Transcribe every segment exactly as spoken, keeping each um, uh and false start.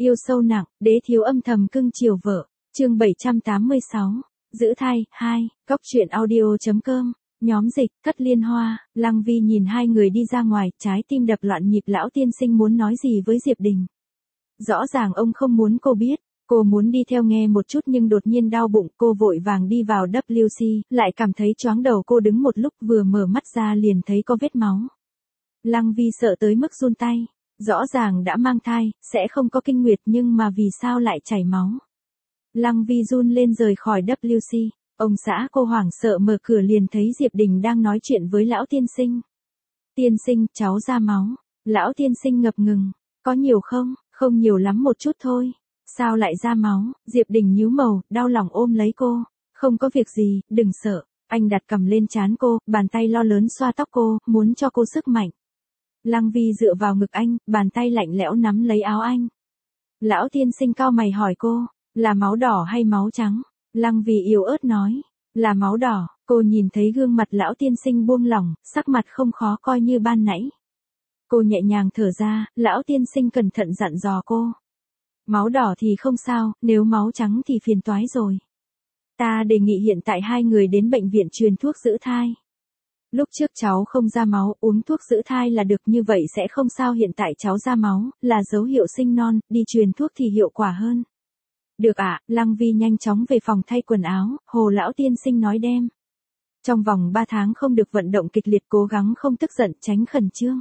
Yêu sâu nặng, đế thiếu âm thầm cưng chiều vợ. Chương bảy trăm tám mươi sáu. Giữ thai, hai, cóc truyện audio.com. Nhóm dịch, Thất Liên Hoa, Lăng Vi nhìn hai người đi ra ngoài, trái tim đập loạn nhịp. Lão tiên sinh muốn nói gì với Diệp Đình. Rõ ràng ông không muốn cô biết, cô muốn đi theo nghe một chút nhưng đột nhiên đau bụng, cô vội vàng đi vào W C, lại cảm thấy choáng đầu. Cô đứng một lúc vừa mở mắt ra liền thấy có vết máu. Lăng Vi sợ tới mức run tay, rõ ràng đã mang thai, sẽ không có kinh nguyệt nhưng mà vì sao lại chảy máu. Lăng Vi run lên rời khỏi W C. Ông xã cô hoảng sợ mở cửa liền thấy Diệp Đình đang nói chuyện với lão tiên sinh. Tiên sinh, cháu ra máu. Lão tiên sinh ngập ngừng. Có nhiều không? Không nhiều lắm, một chút thôi. Sao lại ra máu? Diệp Đình nhíu màu, đau lòng ôm lấy cô. Không có việc gì, đừng sợ. Anh đặt cầm lên trán cô, bàn tay lo lớn xoa tóc cô, muốn cho cô sức mạnh. Lăng Vi dựa vào ngực anh, bàn tay lạnh lẽo nắm lấy áo anh. Lão tiên sinh cau mày hỏi cô, là máu đỏ hay máu trắng? Lăng Vi yếu ớt nói, là máu đỏ. Cô nhìn thấy gương mặt lão tiên sinh buông lỏng, sắc mặt không khó coi như ban nãy. Cô nhẹ nhàng thở ra, lão tiên sinh cẩn thận dặn dò cô. Máu đỏ thì không sao, nếu máu trắng thì phiền toái rồi. Ta đề nghị hiện tại hai người đến bệnh viện truyền thuốc giữ thai. Lúc trước cháu không ra máu, uống thuốc giữ thai là được, như vậy sẽ không sao. Hiện tại cháu ra máu, là dấu hiệu sinh non, đi truyền thuốc thì hiệu quả hơn. Được ạ, à, Lăng Vi nhanh chóng về phòng thay quần áo, hồ lão tiên sinh nói đem. Trong vòng ba tháng không được vận động kịch liệt, cố gắng không tức giận, tránh khẩn trương.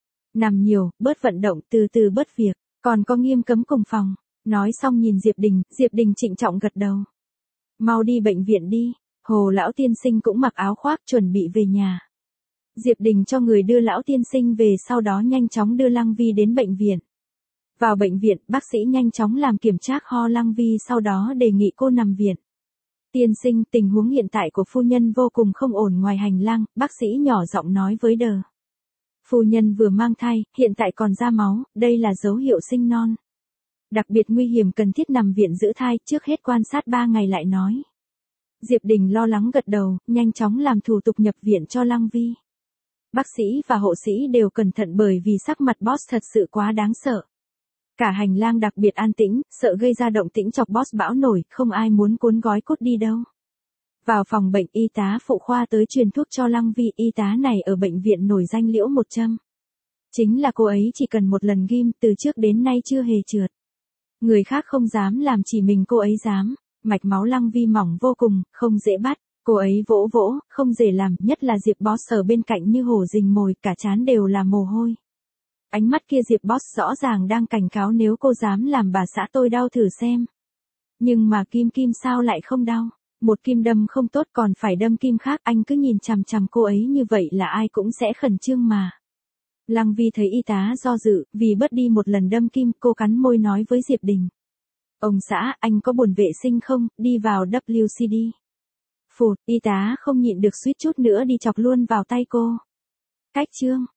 Nằm nhiều, bớt vận động, từ từ bớt việc, còn có nghiêm cấm cùng phòng. Nói xong nhìn Diệp Đình, Diệp Đình trịnh trọng gật đầu. Mau đi bệnh viện đi. Hồ lão tiên sinh cũng mặc áo khoác chuẩn bị về nhà. Diệp Đình cho người đưa lão tiên sinh về, sau đó nhanh chóng đưa Lăng Vi đến bệnh viện. Vào bệnh viện, bác sĩ nhanh chóng làm kiểm tra ho Lăng Vi, sau đó đề nghị cô nằm viện. Tiên sinh, tình huống hiện tại của phu nhân vô cùng không ổn. Ngoài hành lang, bác sĩ nhỏ giọng nói với Đờ. Phu nhân vừa mang thai, hiện tại còn ra máu, đây là dấu hiệu sinh non. Đặc biệt nguy hiểm, cần thiết nằm viện giữ thai, trước hết quan sát ba ngày lại nói. Diệp Đình lo lắng gật đầu, nhanh chóng làm thủ tục nhập viện cho Lăng Vi. Bác sĩ và hộ sĩ đều cẩn thận bởi vì sắc mặt boss thật sự quá đáng sợ. Cả hành lang đặc biệt an tĩnh, sợ gây ra động tĩnh chọc boss bão nổi, không ai muốn cuốn gói cốt đi đâu. Vào phòng bệnh, y tá phụ khoa tới truyền thuốc cho Lăng Vi. Y tá này ở bệnh viện nổi danh Liễu Một Châm. Chính là cô ấy chỉ cần một lần ghim, từ trước đến nay chưa hề trượt. Người khác không dám làm, chỉ mình cô ấy dám. Mạch máu Lăng Vi mỏng vô cùng, không dễ bắt. Cô ấy vỗ vỗ, không dễ làm, nhất là Diệp Boss ở bên cạnh như hổ rình mồi, cả trán đều là mồ hôi. Ánh mắt kia Diệp Boss rõ ràng đang cảnh cáo, nếu cô dám làm bà xã tôi đau thử xem. Nhưng mà kim kim sao lại không đau? Một kim đâm không tốt còn phải đâm kim khác, anh cứ nhìn chằm chằm cô ấy như vậy là ai cũng sẽ khẩn trương mà. Lăng Vi thấy y tá do dự, vì bớt đi một lần đâm kim, cô cắn môi nói với Diệp Đình. Ông xã, anh có buồn vệ sinh không, đi vào W C đi. Phụt, y tá không nhịn được suýt chút nữa đi chọc luôn vào tay cô. Cách chương.